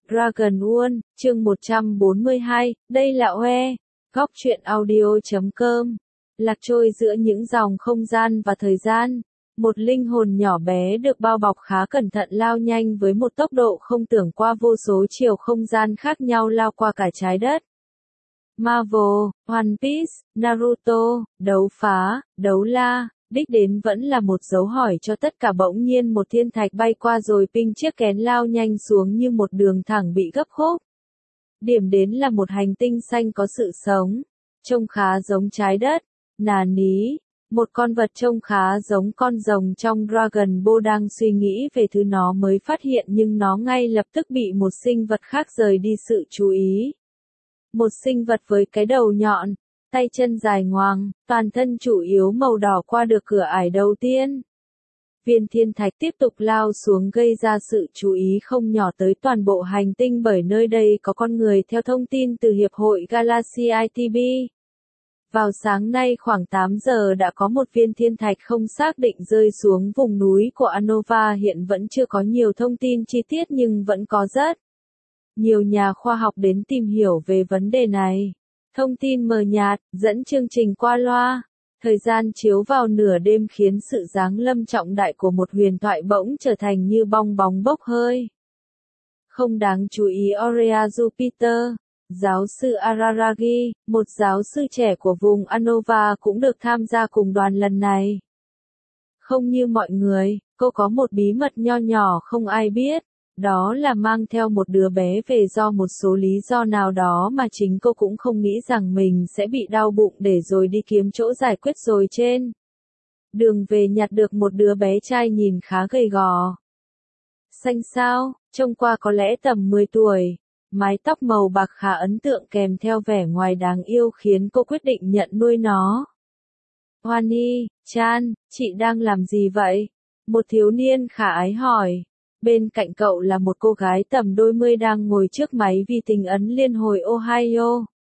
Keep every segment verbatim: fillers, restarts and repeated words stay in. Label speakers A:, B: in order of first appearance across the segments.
A: Dragon World, chương một trăm bốn mươi hai, đây là oe, góc truyện audio chấm com. Lạc trôi giữa những dòng không gian và thời gian, một linh hồn nhỏ bé được bao bọc khá cẩn thận lao nhanh với một tốc độ không tưởng qua vô số chiều không gian khác nhau lao qua cả trái đất. Marvel, One Piece, Naruto, đấu phá, đấu la, đích đến vẫn là một dấu hỏi cho tất cả. Bỗng nhiên một thiên thạch bay qua rồi ping chiếc kén lao nhanh xuống như một đường thẳng bị gấp khúc. Điểm đến là một hành tinh xanh có sự sống, trông khá giống trái đất. Nà ní, một con vật trông khá giống con rồng trong Dragon Ball đang suy nghĩ về thứ nó mới phát hiện, nhưng nó ngay lập tức bị một sinh vật khác rời đi sự chú ý. Một sinh vật với cái đầu nhọn, tay chân dài ngoằng, toàn thân chủ yếu màu đỏ qua được cửa ải đầu tiên. Viên thiên thạch tiếp tục lao xuống gây ra sự chú ý không nhỏ tới toàn bộ hành tinh, bởi nơi đây có con người. Theo thông tin từ Hiệp hội Galaxy i tê bê, vào sáng nay khoảng tám giờ đã có một viên thiên thạch không xác định rơi xuống vùng núi của Anova. Hiện vẫn chưa có nhiều thông tin chi tiết nhưng vẫn có rất nhiều nhà khoa học đến tìm hiểu về vấn đề này. Thông tin mờ nhạt, dẫn chương trình qua loa. Thời gian chiếu vào nửa đêm khiến sự giáng lâm trọng đại của một huyền thoại bỗng trở thành như bong bóng bốc hơi. Không đáng chú ý. Aurea Jupiter, giáo sư Araragi, một giáo sư trẻ của vùng Anova cũng được tham gia cùng đoàn lần này. Không như mọi người, cô có một bí mật nho nhỏ không ai biết. Đó là mang theo một đứa bé về do một số lý do nào đó mà chính cô cũng không nghĩ rằng mình sẽ bị đau bụng, để rồi đi kiếm chỗ giải quyết. Rồi trên đường về nhặt được một đứa bé trai nhìn khá gầy gò, xanh xao, trông qua có lẽ tầm mười tuổi, mái tóc màu bạc khá ấn tượng kèm theo vẻ ngoài đáng yêu khiến cô quyết định nhận nuôi nó. Hoani, Chan, chị đang làm gì vậy? Một thiếu niên khả ái hỏi. Bên cạnh cậu là một cô gái tầm đôi mươi đang ngồi trước máy vi tính ấn liên hồi Ohio.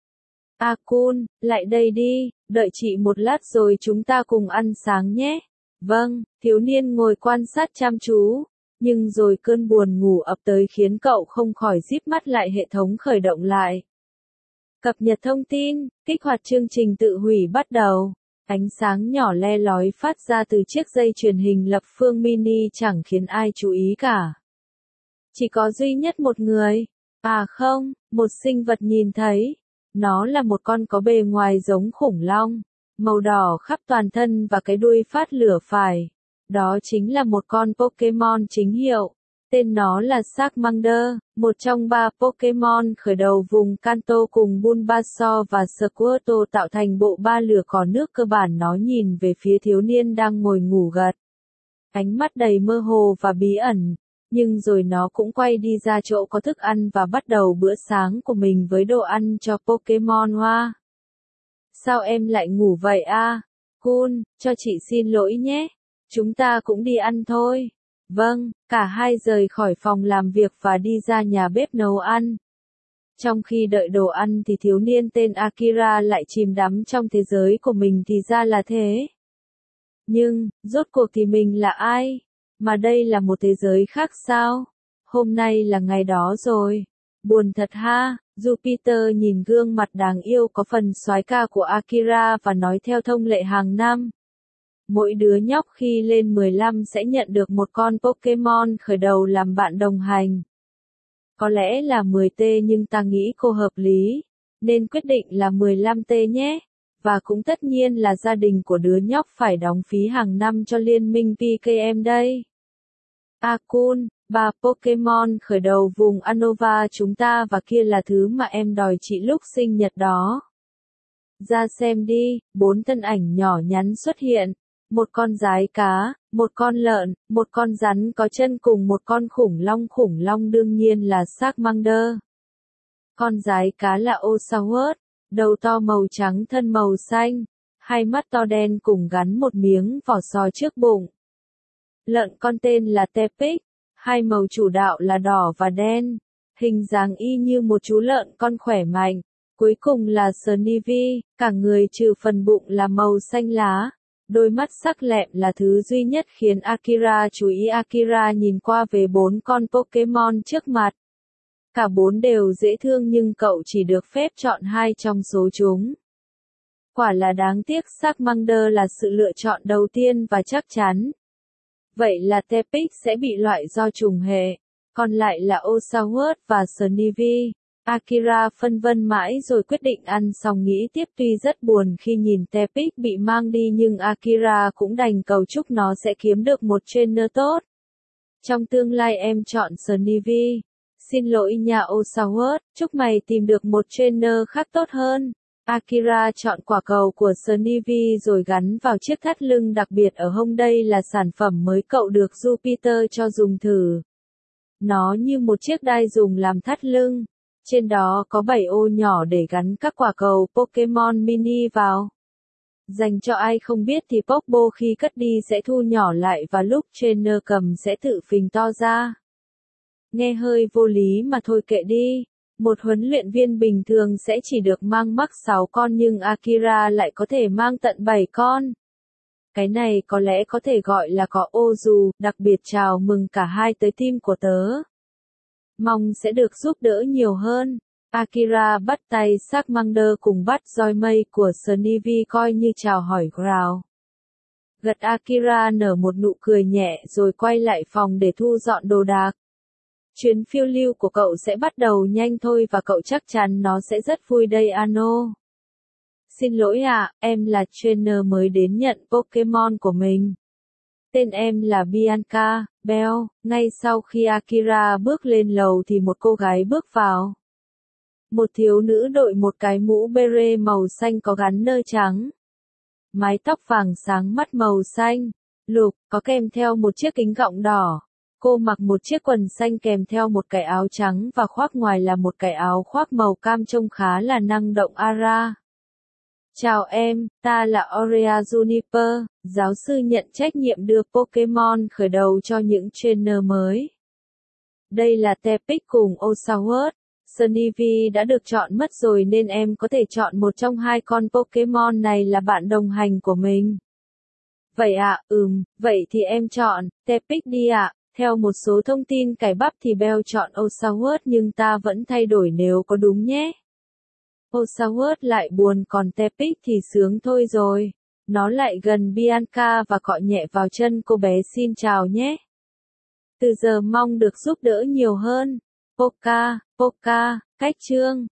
A: Akun, lại đây đi, đợi chị một lát rồi chúng ta cùng ăn sáng nhé. Vâng, thiếu niên ngồi quan sát chăm chú, nhưng rồi cơn buồn ngủ ập tới khiến cậu không khỏi díp mắt lại. Hệ thống khởi động lại. Cập nhật thông tin, kích hoạt chương trình tự hủy bắt đầu. Ánh sáng nhỏ le lói phát ra từ chiếc dây truyền hình lập phương mini chẳng khiến ai chú ý cả. Chỉ có duy nhất một người. À không, một sinh vật nhìn thấy. Nó là một con có bề ngoài giống khủng long, màu đỏ khắp toàn thân và cái đuôi phát lửa phải. Đó chính là một con Pokémon chính hiệu. Tên nó là Charmander, một trong ba Pokémon khởi đầu vùng Kanto cùng Bulbasaur và Squirtle tạo thành bộ ba lửa có nước cơ bản. Nó nhìn về phía thiếu niên đang ngồi ngủ gật, ánh mắt đầy mơ hồ và bí ẩn, nhưng rồi nó cũng quay đi ra chỗ có thức ăn và bắt đầu bữa sáng của mình với đồ ăn cho Pokémon Hoa. Sao em lại ngủ vậy a? Kun, cho chị xin lỗi nhé. Chúng ta cũng đi ăn thôi. Vâng, cả hai rời khỏi phòng làm việc và đi ra nhà bếp nấu ăn. Trong khi đợi đồ ăn thì thiếu niên tên Akira lại chìm đắm trong thế giới của mình. Thì ra là thế. Nhưng, rốt cuộc thì mình là ai? Mà đây là một thế giới khác sao? Hôm nay là ngày đó rồi. Buồn thật ha. Jupiter nhìn gương mặt đáng yêu có phần soái ca của Akira và nói theo thông lệ hàng năm. Mỗi đứa nhóc khi lên mười lăm sẽ nhận được một con Pokémon khởi đầu làm bạn đồng hành. Có lẽ là mười tê nhưng ta nghĩ cô hợp lý, nên quyết định là mười lăm tê nhé. Và cũng tất nhiên là gia đình của đứa nhóc phải đóng phí hàng năm cho liên minh pê ca em đây. Akun, ba Pokémon khởi đầu vùng Anova chúng ta và kia là thứ mà em đòi chị lúc sinh nhật đó. Ra xem đi, bốn thân ảnh nhỏ nhắn xuất hiện. Một con giái cá, một con lợn, một con rắn có chân cùng một con khủng long. Khủng long đương nhiên là Charmander. Con giái cá là Oshawott, đầu to màu trắng thân màu xanh, hai mắt to đen cùng gắn một miếng vỏ sò trước bụng. Lợn con tên là Tepic, hai màu chủ đạo là đỏ và đen, hình dáng y như một chú lợn con khỏe mạnh. Cuối cùng là Snivy, cả người trừ phần bụng là màu xanh lá. Đôi mắt sắc lẹm là thứ duy nhất khiến Akira chú ý. Akira nhìn qua về bốn con Pokémon trước mặt. Cả bốn đều dễ thương nhưng cậu chỉ được phép chọn hai trong số chúng. Quả là đáng tiếc, Charmander là sự lựa chọn đầu tiên và chắc chắn. Vậy là Tepic sẽ bị loại do trùng hệ. Còn lại là Oshawott và Snivy. Akira phân vân mãi rồi quyết định ăn xong nghĩ tiếp, tuy rất buồn khi nhìn Tepic bị mang đi nhưng Akira cũng đành cầu chúc nó sẽ kiếm được một trainer tốt. Trong tương lai em chọn Snivy. Xin lỗi nha Oshawott, chúc mày tìm được một trainer khác tốt hơn. Akira chọn quả cầu của Snivy rồi gắn vào chiếc thắt lưng đặc biệt ở hông, đây là sản phẩm mới cậu được Jupiter cho dùng thử. Nó như một chiếc đai dùng làm thắt lưng. Trên đó có bảy ô nhỏ để gắn các quả cầu Pokemon mini vào. Dành cho ai không biết thì Pokeball khi cất đi sẽ thu nhỏ lại và lúc trainer cầm sẽ tự phình to ra. Nghe hơi vô lý mà thôi kệ đi. Một huấn luyện viên bình thường sẽ chỉ được mang mắc sáu con nhưng Akira lại có thể mang tận bảy con. Cái này có lẽ có thể gọi là có ô dù, đặc biệt chào mừng cả hai tới team của tớ. Mong sẽ được giúp đỡ nhiều hơn. Akira bắt tay Charmander cùng bắt roi mây của Snivy coi như chào hỏi Growl. Gật Akira nở một nụ cười nhẹ rồi quay lại phòng để thu dọn đồ đạc. Chuyến phiêu lưu của cậu sẽ bắt đầu nhanh thôi và cậu chắc chắn nó sẽ rất vui đây Ano. Xin lỗi ạ, em là trainer mới đến nhận Pokemon của mình. Tên em là Bianca, Bell. Ngay sau khi Akira bước lên lầu thì một cô gái bước vào. Một thiếu nữ đội một cái mũ beret màu xanh có gắn nơ trắng. Mái tóc vàng sáng, mắt màu xanh, lục, có kèm theo một chiếc kính gọng đỏ. Cô mặc một chiếc quần xanh kèm theo một cái áo trắng và khoác ngoài là một cái áo khoác màu cam trông khá là năng động. Ara. Chào em, ta là Aurea Juniper, giáo sư nhận trách nhiệm đưa Pokemon khởi đầu cho những trainer mới. Đây là Tepic cùng Oshawott. Snivy đã được chọn mất rồi nên em có thể chọn một trong hai con Pokemon này là bạn đồng hành của mình. Vậy ạ, à, ừm, vậy thì em chọn Tepic đi ạ. À. Theo một số thông tin cải bắp thì Bell chọn Oshawott nhưng ta vẫn thay đổi nếu có đúng nhé. Oshawott lại buồn còn Tepic thì sướng thôi rồi. Nó lại gần Bianca và cọ nhẹ vào chân cô bé. Xin chào nhé. Từ giờ mong được giúp đỡ nhiều hơn. Poka, Poka, cách chương.